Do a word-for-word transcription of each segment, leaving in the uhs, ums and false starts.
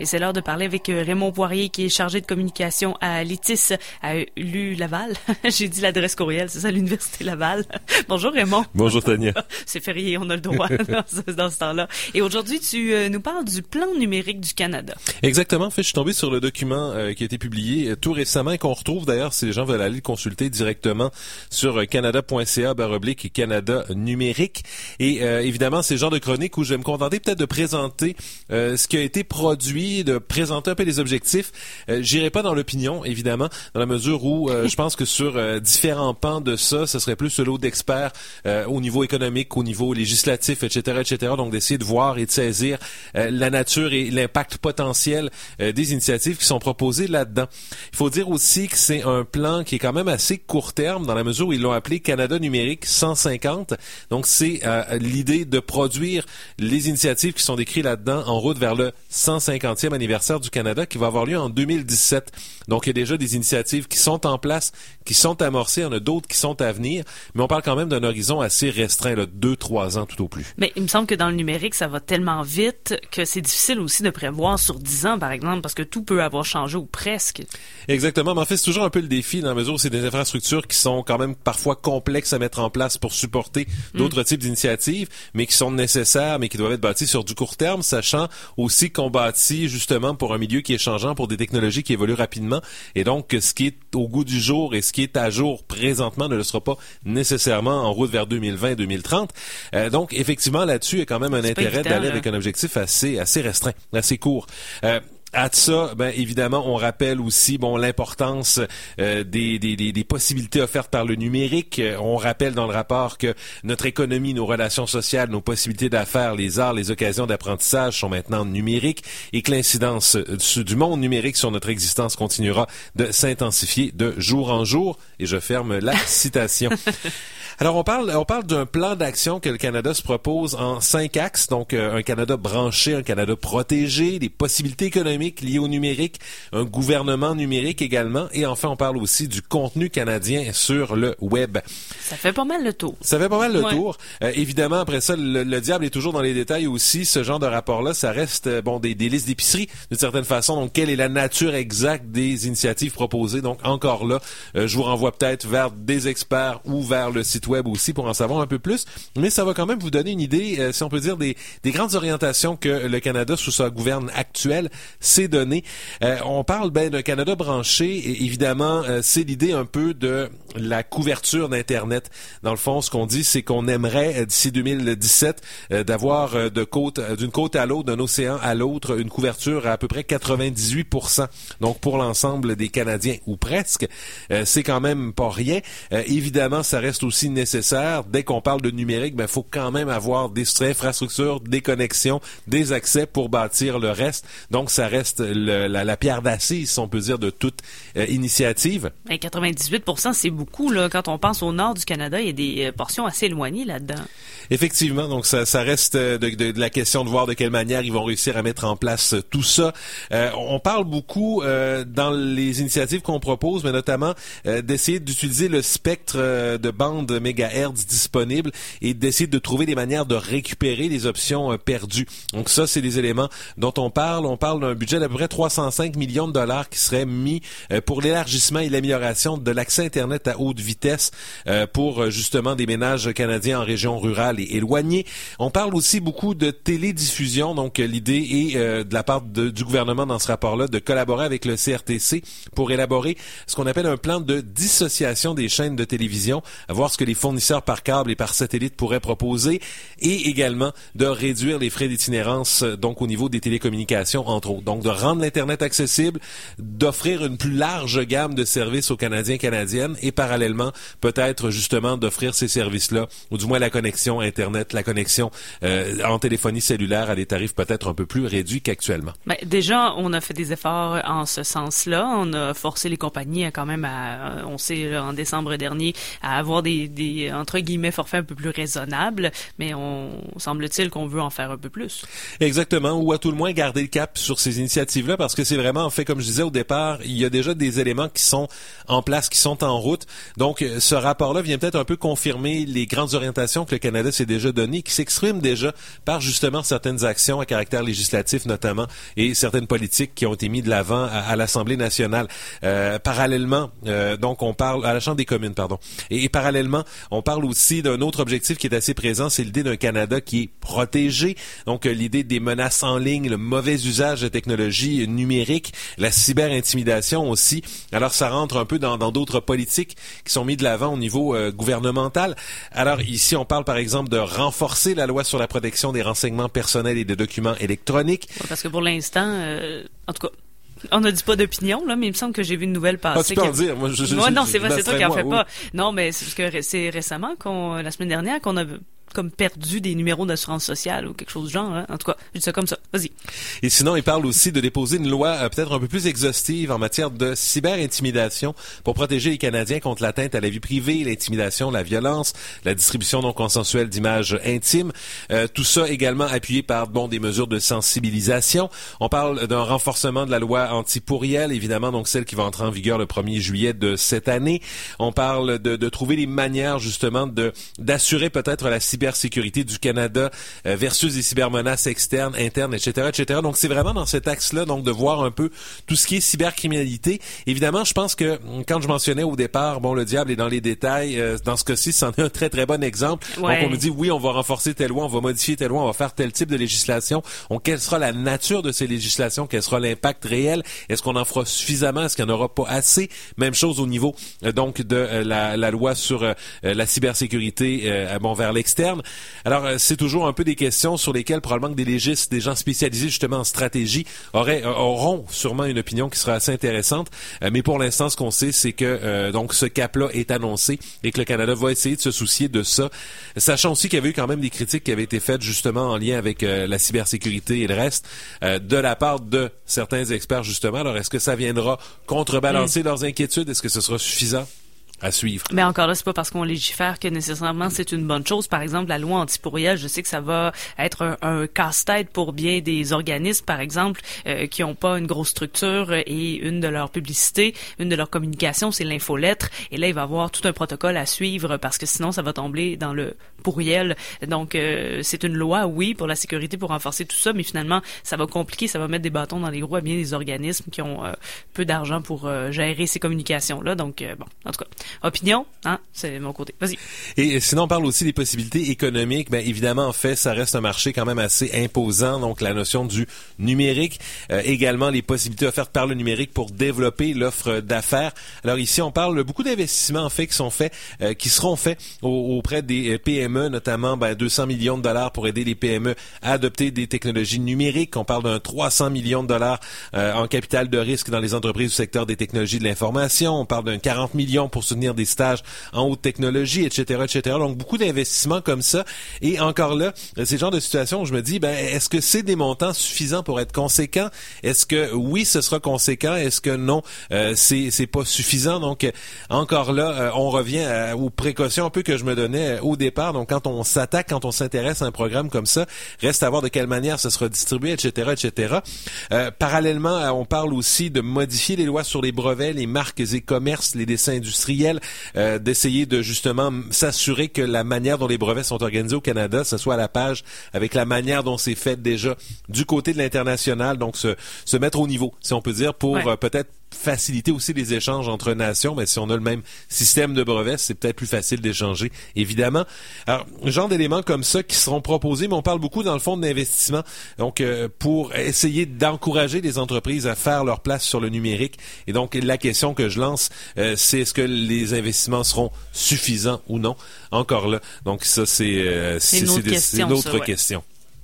Et c'est l'heure de parler avec Raymond Poirier, qui est chargé de communication à l'I T I S, à l'U Laval. J'ai dit l'adresse courriel, c'est ça, l'Université Laval. Bonjour Raymond. Bonjour Tania. C'est férié, on a le droit dans ce, dans ce temps-là. Et aujourd'hui, tu euh, nous parles du plan numérique du Canada. Exactement. En fait, je suis tombé sur le document euh, qui a été publié euh, tout récemment et qu'on retrouve d'ailleurs, si les gens veulent aller le consulter directement sur euh, canada.ca barre oblique et Canada numérique. Et euh, évidemment, c'est le genre de chronique où je vais me contenter peut-être de présenter euh, ce qui a été produit, de présenter un peu les objectifs. Euh, j'irai pas dans l'opinion, évidemment, dans la mesure où euh, je pense que sur euh, différents pans de ça, ce serait plus le lot d'experts euh, au niveau économique, au niveau législatif, et cetera, et cetera. Donc d'essayer de voir et de saisir euh, la nature et l'impact potentiel euh, des initiatives qui sont proposées là-dedans. Il faut dire aussi que c'est un plan qui est quand même assez court terme dans la mesure où ils l'ont appelé Canada numérique cent cinquante. Donc c'est euh, l'idée de produire les initiatives qui sont décrites là-dedans en route vers le cent cinquantième anniversaire du Canada qui va avoir lieu en deux mille dix-sept. Donc, il y a déjà des initiatives qui sont en place, qui sont amorcées, il y en a d'autres qui sont à venir, mais on parle quand même d'un horizon assez restreint, là, deux, trois ans tout au plus. Mais il me semble que dans le numérique, ça va tellement vite que c'est difficile aussi de prévoir sur dix ans, par exemple, parce que tout peut avoir changé ou presque. Exactement, mais en fait, c'est toujours un peu le défi dans la mesure où c'est des infrastructures qui sont quand même parfois complexes à mettre en place pour supporter d'autres mmh. types d'initiatives, mais qui sont nécessaires, mais qui doivent être bâties sur du court terme, sachant aussi qu'on bâtit justement pour un milieu qui est changeant, pour des technologies qui évoluent rapidement. Et donc, ce qui est au goût du jour et ce qui est à jour présentement ne le sera pas nécessairement en route vers deux mille vingt deux mille trente. Euh, donc, effectivement, là-dessus, il y a quand même un c'est intérêt d'aller là. avec un objectif assez, assez restreint, assez court. Euh, À ça, ben évidemment, on rappelle aussi bon l'importance euh, des, des, des, des possibilités offertes par le numérique. Euh, on rappelle dans le rapport que notre économie, nos relations sociales, nos possibilités d'affaires, les arts, les occasions d'apprentissage sont maintenant numériques et que l'incidence euh, du monde numérique sur notre existence continuera de s'intensifier de jour en jour. Et je ferme la citation. Alors, on parle, on parle d'un plan d'action que le Canada se propose en cinq axes. Donc, euh, un Canada branché, un Canada protégé, des possibilités économiques liées au numérique, un gouvernement numérique également. Et enfin, on parle aussi du contenu canadien sur le web. Ça fait pas mal le tour. Ça fait pas mal le ouais. tour. Euh, évidemment, après ça, le, le diable est toujours dans les détails aussi. Ce genre de rapport-là, ça reste euh, bon des, des listes d'épicerie d'une certaine façon. Donc, quelle est la nature exacte des initiatives proposées? Donc, encore là, euh, je vous renvoie peut-être vers des experts ou vers le site web aussi pour en savoir un peu plus, mais ça va quand même vous donner une idée, euh, si on peut dire, des, des grandes orientations que le Canada, sous sa gouverne actuelle, s'est donné. Euh, on parle ben d'un Canada branché, et évidemment, euh, c'est l'idée un peu de la couverture d'Internet. Dans le fond, ce qu'on dit, c'est qu'on aimerait, euh, d'ici deux mille dix-sept, euh, d'avoir euh, de côte, euh, d'une côte à l'autre, d'un océan à l'autre, une couverture à à peu près quatre-vingt-dix-huit pour cent. Donc, pour l'ensemble des Canadiens, ou presque, euh, c'est quand même pas rien. Euh, évidemment, ça reste aussi nécessaire. Dès qu'on parle de numérique, ben faut quand même avoir des infrastructures, des connexions, des accès pour bâtir le reste. Donc, ça reste le, la, la pierre d'assise, si on peut dire, de toute euh, initiative. Ben, quatre-vingt-dix-huit pour cent, c'est beaucoup là. Quand on pense au nord du Canada, il y a des euh, portions assez éloignées là-dedans. Effectivement, donc ça, ça reste de, de, de la question de voir de quelle manière ils vont réussir à mettre en place tout ça. Euh, on parle beaucoup euh, dans les initiatives qu'on propose, mais notamment euh, d'essayer d'utiliser le spectre euh, de bande mégahertz disponible et d'essayer de trouver des manières de récupérer les options euh, perdues. Donc ça, c'est des éléments dont on parle. On parle d'un budget d'à peu près trois cent cinq millions de dollars qui serait mis euh, pour l'élargissement et l'amélioration de l'accès Internet à haute vitesse euh, pour euh, justement des ménages canadiens en région rurale et éloignée. On parle aussi beaucoup de télédiffusion. Donc euh, l'idée est euh, de la part de, du gouvernement dans ce rapport-là de collaborer avec le C R T C pour élaborer ce qu'on appelle un plan de dissociation des chaînes de télévision, à voir ce que les fournisseurs par câble et par satellite pourraient proposer, et également de réduire les frais d'itinérance donc au niveau des télécommunications, entre autres. Donc de rendre l'Internet accessible, d'offrir une plus large gamme de services aux Canadiens et Canadiennes, et parallèlement peut-être justement d'offrir ces services-là, ou du moins la connexion Internet, la connexion euh, en téléphonie cellulaire à des tarifs peut-être un peu plus réduits qu'actuellement. Ben, déjà, on a fait des efforts en ce sens-là. On a forcé les compagnies à quand même, à, on sait là, en décembre dernier, à avoir des, des, entre guillemets, forfaits un peu plus raisonnables, mais on semble-t-il qu'on veut en faire un peu plus. Exactement, ou à tout le moins garder le cap sur ces initiatives-là, parce que c'est vraiment, en fait, comme je disais au départ, il y a déjà des éléments qui sont en place, qui sont en route. Donc, ce rapport-là vient peut-être un peu confirmer les grandes orientations que le Canada s'est déjà données, qui s'expriment déjà par justement certaines actions à caractère législatif notamment, et certaines politiques qui ont été mises de l'avant à, à l'Assemblée nationale. Euh, parallèlement, euh, donc on parle à la Chambre des communes, pardon. Et, et parallèlement, on parle aussi d'un autre objectif qui est assez présent, c'est l'idée d'un Canada qui est protégé. Donc euh, l'idée des menaces en ligne, le mauvais usage de technologies numériques, la cyberintimidation aussi. Alors ça rentre un peu dans, dans d'autres politiques qui sont mises de l'avant au niveau euh, gouvernemental. Alors ici, on parle par exemple de renforcer la loi sur la protection des renseignements personnels et des documents électroniques. Ouais, parce que pour l'instant, euh, en tout cas, on ne dit pas d'opinion, là, mais il me semble que j'ai vu une nouvelle passer. Ah, tu peux en dire. Moi, je, je, Moi, je, non, c'est vrai, c'est toi qui en fais oui. pas. Non, mais c'est parce que c'est récemment, qu'on, la semaine dernière, qu'on a comme perdu des numéros d'assurance sociale ou quelque chose du genre. Hein? En tout cas, je dis ça comme ça. Vas-y. Et sinon, il parle aussi de déposer une loi euh, peut-être un peu plus exhaustive en matière de cyberintimidation pour protéger les Canadiens contre l'atteinte à la vie privée, l'intimidation, la violence, la distribution non consensuelle d'images intimes. Euh, tout ça également appuyé par bon des mesures de sensibilisation. On parle d'un renforcement de la loi anti-pourriel, évidemment, donc celle qui va entrer en vigueur le premier juillet de cette année. On parle de, de trouver les manières justement de d'assurer peut-être la cybersécurité cybersécurité du Canada euh, versus les cybermenaces externes, internes, et cetera, et cetera. Donc, c'est vraiment dans cet axe-là, donc, de voir un peu tout ce qui est cybercriminalité. Évidemment, je pense que quand je mentionnais au départ, bon, le diable est dans les détails, euh, dans ce cas-ci, c'en est un très, très bon exemple. Ouais. Donc, on nous dit, oui, on va renforcer telle loi, on va modifier telle loi, on va faire tel type de législation. Donc, quelle sera la nature de ces législations? Quel sera l'impact réel? Est-ce qu'on en fera suffisamment? Est-ce qu'il n'y en aura pas assez? Même chose au niveau, euh, donc, de euh, la, la loi sur euh, la cybersécurité, euh, bon, vers l'externe. Alors, euh, c'est toujours un peu des questions sur lesquelles probablement que des légistes, des gens spécialisés justement en stratégie auraient, euh, auront sûrement une opinion qui sera assez intéressante. Euh, mais pour l'instant, ce qu'on sait, c'est que euh, donc ce cap-là est annoncé et que le Canada va essayer de se soucier de ça. Sachant aussi qu'il y avait eu quand même des critiques qui avaient été faites justement en lien avec euh, la cybersécurité et le reste euh, de la part de certains experts justement. Alors, est-ce que ça viendra contrebalancer mmh. leurs inquiétudes? Est-ce que ce sera suffisant? À suivre. Mais encore là, c'est pas parce qu'on légifère que nécessairement c'est une bonne chose. Par exemple, la loi anti-pourriel, je sais que ça va être un, un casse-tête pour bien des organismes, par exemple, euh, qui ont pas une grosse structure et une de leurs publicités, une de leurs communications, c'est l'infolettre. Et là, il va y avoir tout un protocole à suivre parce que sinon, ça va tomber dans le pourriel. Donc, euh, c'est une loi, oui, pour la sécurité, pour renforcer tout ça, mais finalement, ça va compliquer, ça va mettre des bâtons dans les roues à bien des organismes qui ont euh, peu d'argent pour euh, gérer ces communications-là. Donc, euh, bon, en tout cas. Opinion, hein, c'est mon côté. Vas-y. Et sinon, on parle aussi des possibilités économiques. Bien, évidemment, en fait, ça reste un marché quand même assez imposant. Donc, la notion du numérique. Euh, également, les possibilités offertes par le numérique pour développer l'offre d'affaires. Alors ici, on parle beaucoup d'investissements, en fait, qui sont faits, euh, qui seront faits au, auprès des P M E, notamment ben, deux cents millions de dollars pour aider les P M E à adopter des technologies numériques. On parle d'un trois cents millions de dollars euh, en capital de risque dans les entreprises du secteur des technologies de l'information. On parle d'un quarante millions pour soutenir des stages en haute technologie, et cetera, et cetera. Donc, beaucoup d'investissements comme ça. Et encore là, c'est le genre de situation où je me dis, ben, est-ce que c'est des montants suffisants pour être conséquents? Est-ce que oui, ce sera conséquent? Est-ce que non, euh, c'est, c'est pas suffisant? Donc, euh, encore là, euh, on revient à, aux précautions un peu que je me donnais euh, au départ. Donc, quand on s'attaque, quand on s'intéresse à un programme comme ça, reste à voir de quelle manière ça sera distribué, et cetera, et cetera. Euh, parallèlement, on parle aussi de modifier les lois sur les brevets, les marques et commerces, les dessins industriels, Euh, d'essayer de justement s'assurer que la manière dont les brevets sont organisés au Canada, ce soit à la page avec la manière dont c'est fait déjà du côté de l'international, donc se, se mettre au niveau, si on peut dire, pour ouais. euh, peut-être faciliter aussi les échanges entre nations, mais si on a le même système de brevets, c'est peut-être plus facile d'échanger, évidemment. Alors, genre d'éléments comme ça qui seront proposés, mais on parle beaucoup dans le fond d'investissement, donc euh, pour essayer d'encourager les entreprises à faire leur place sur le numérique. Et donc, la question que je lance, euh, c'est est-ce que les investissements seront suffisants ou non? Encore là. Donc, ça, c'est, euh, c'est, une autre c'est, question, c'est une autre ça, ouais. question.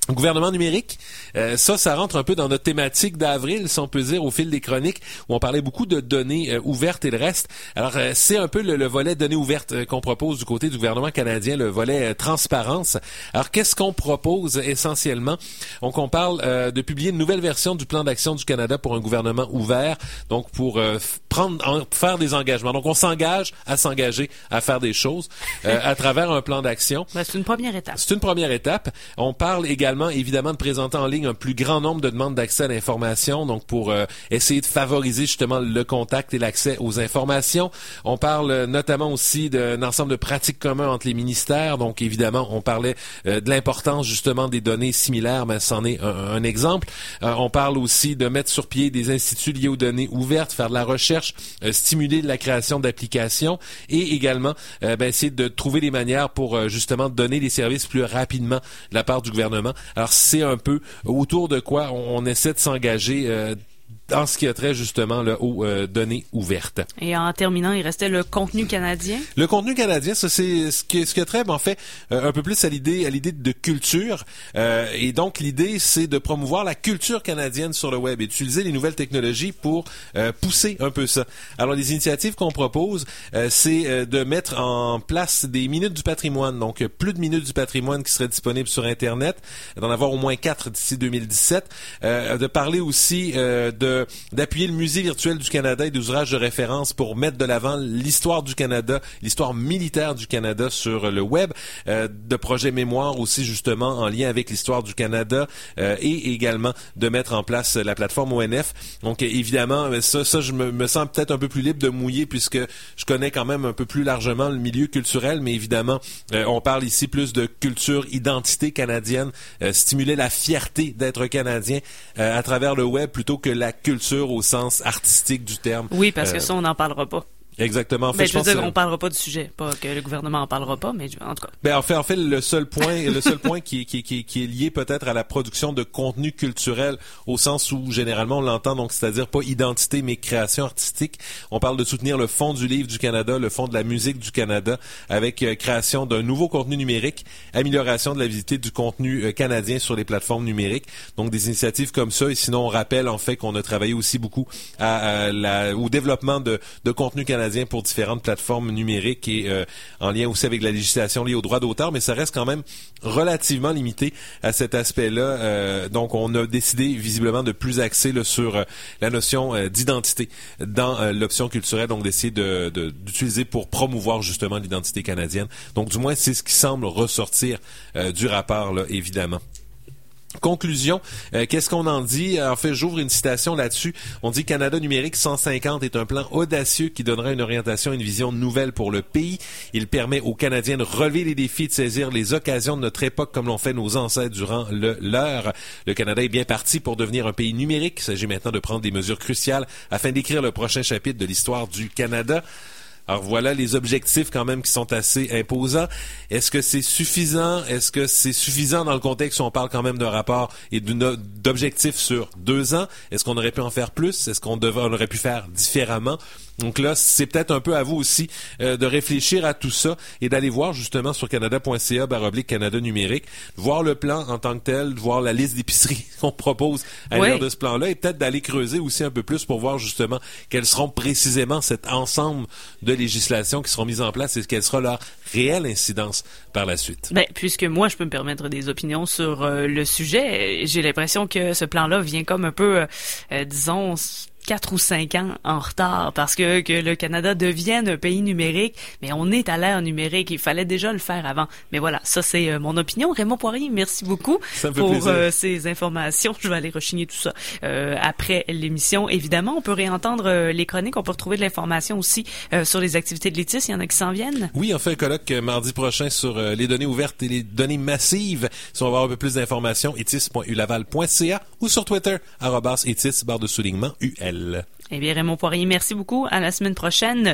Gouvernement numérique, euh, ça, ça rentre un peu dans notre thématique d'avril, si on peut dire, au fil des chroniques, où on parlait beaucoup de données euh, ouvertes et le reste. Alors, euh, c'est un peu le, le volet données ouvertes euh, qu'on propose du côté du gouvernement canadien, le volet euh, transparence. Alors, qu'est-ce qu'on propose essentiellement? Donc, on parle euh, de publier une nouvelle version du plan d'action du Canada pour un gouvernement ouvert, donc pour euh, prendre, en, faire des engagements. Donc, on s'engage à s'engager à faire des choses euh, à travers un plan d'action. Ben, c'est une première étape. C'est une première étape. On parle également évidemment de présenter en ligne un plus grand nombre de demandes d'accès à l'information, donc pour euh, essayer de favoriser justement le contact et l'accès aux informations. On parle euh, notamment aussi d'un ensemble de pratiques communes entre les ministères, donc évidemment on parlait euh, de l'importance justement des données similaires, mais c'en est un, un exemple. Euh, on parle aussi de mettre sur pied des instituts liés aux données ouvertes, faire de la recherche, euh, stimuler la création d'applications et également euh, ben, essayer de trouver des manières pour euh, justement donner les services plus rapidement de la part du gouvernement. Alors, c'est un peu autour de quoi on, on essaie de s'engager euh, en ce qui a trait justement là, aux euh, données ouvertes. Et en terminant, il restait le contenu canadien. Le contenu canadien, ça c'est ce qui, ce qui a trait, en fait, euh, un peu plus à l'idée, à l'idée de culture. Euh, et donc l'idée, c'est de promouvoir la culture canadienne sur le web et d'utiliser les nouvelles technologies pour euh, pousser un peu ça. Alors les initiatives qu'on propose, euh, c'est euh, de mettre en place des minutes du patrimoine, donc euh, plus de minutes du patrimoine qui seraient disponibles sur Internet, d'en avoir au moins quatre d'ici deux mille dix-sept, euh, de parler aussi euh, de d'appuyer le Musée virtuel du Canada et des ouvrages de référence pour mettre de l'avant l'histoire du Canada, l'histoire militaire du Canada sur le web, euh, de projets mémoire aussi justement en lien avec l'histoire du Canada euh, et également de mettre en place la plateforme O N F. Donc évidemment, ça, ça je me, me sens peut-être un peu plus libre de mouiller puisque je connais quand même un peu plus largement le milieu culturel, mais évidemment, euh, on parle ici plus de culture, identité canadienne, euh, stimuler la fierté d'être Canadien euh, à travers le web plutôt que la culture au sens artistique du terme. Oui, parce que euh, ça, on n'en parlera pas. Exactement. En fait, ben, je, je veux pense dire, que... on parlera pas du sujet, pas que le gouvernement en parlera pas, mais en tout cas. Ben en fait, en fait, le seul point, le seul point qui, qui, qui, qui est lié peut-être à la production de contenu culturel, au sens où généralement on l'entend, donc c'est-à-dire pas identité mais création artistique. On parle de soutenir le Fonds du livre du Canada, le Fonds de la musique du Canada, avec euh, création d'un nouveau contenu numérique, amélioration de la visibilité du contenu euh, canadien sur les plateformes numériques. Donc des initiatives comme ça. Et sinon, on rappelle en fait qu'on a travaillé aussi beaucoup à, à la, au développement de, de contenu canadien pour différentes plateformes numériques et euh, en lien aussi avec la législation liée aux droits d'auteur, mais ça reste quand même relativement limité à cet aspect-là. Euh, donc, on a décidé visiblement de plus axer là, sur euh, la notion euh, d'identité dans euh, l'option culturelle, donc d'essayer de, de, d'utiliser pour promouvoir justement l'identité canadienne. Donc, du moins, c'est ce qui semble ressortir euh, du rapport, là, évidemment. Conclusion, euh, qu'est-ce qu'on en dit? En fait, j'ouvre une citation là-dessus. On dit Canada numérique cent cinquante est un plan audacieux qui donnera une orientation et une vision nouvelle pour le pays. Il permet aux Canadiens de relever les défis et de saisir les occasions de notre époque comme l'ont fait nos ancêtres durant le leur. Le Canada est bien parti pour devenir un pays numérique. Il s'agit maintenant de prendre des mesures cruciales afin d'écrire le prochain chapitre de l'histoire du Canada. Alors voilà les objectifs quand même qui sont assez imposants. Est-ce que c'est suffisant? Est-ce que c'est suffisant dans le contexte où on parle quand même d'un rapport et d'une, d'objectifs sur deux ans? Est-ce qu'on aurait pu en faire plus? Est-ce qu'on devrait, on aurait pu faire différemment? Donc là, c'est peut-être un peu à vous aussi euh, de réfléchir à tout ça et d'aller voir justement sur canada.ca baroblique Canada numérique, voir le plan en tant que tel, voir la liste d'épiceries qu'on propose à l'intérieur de ce plan-là et peut-être d'aller creuser aussi un peu plus pour voir justement quels seront précisément cet ensemble de législations qui seront mises en place et quelle sera leur réelle incidence par la suite. Ben, puisque moi, je peux me permettre des opinions sur euh, le sujet, j'ai l'impression que ce plan-là vient comme un peu, euh, euh, disons, quatre ou cinq ans en retard parce que, que le Canada devienne un pays numérique, mais on est à l'ère numérique, il fallait déjà le faire avant. Mais voilà, ça c'est euh, mon opinion. Raymond Poirier, merci beaucoup pour euh, ces informations. Je vais aller rechigner tout ça euh, après l'émission. Évidemment, on peut réentendre euh, les chroniques, on peut retrouver de l'information aussi euh, sur les activités de l'I T I S. Il y en a qui s'en viennent. Oui, on fait un colloque euh, mardi prochain sur euh, les données ouvertes et les données massives. Si on va avoir un peu plus d'informations, itis point u laval point c a ou sur Twitter, arobase itis, barre de soulignement U L. Eh bien, Raymond Poirier, merci beaucoup. À la semaine prochaine.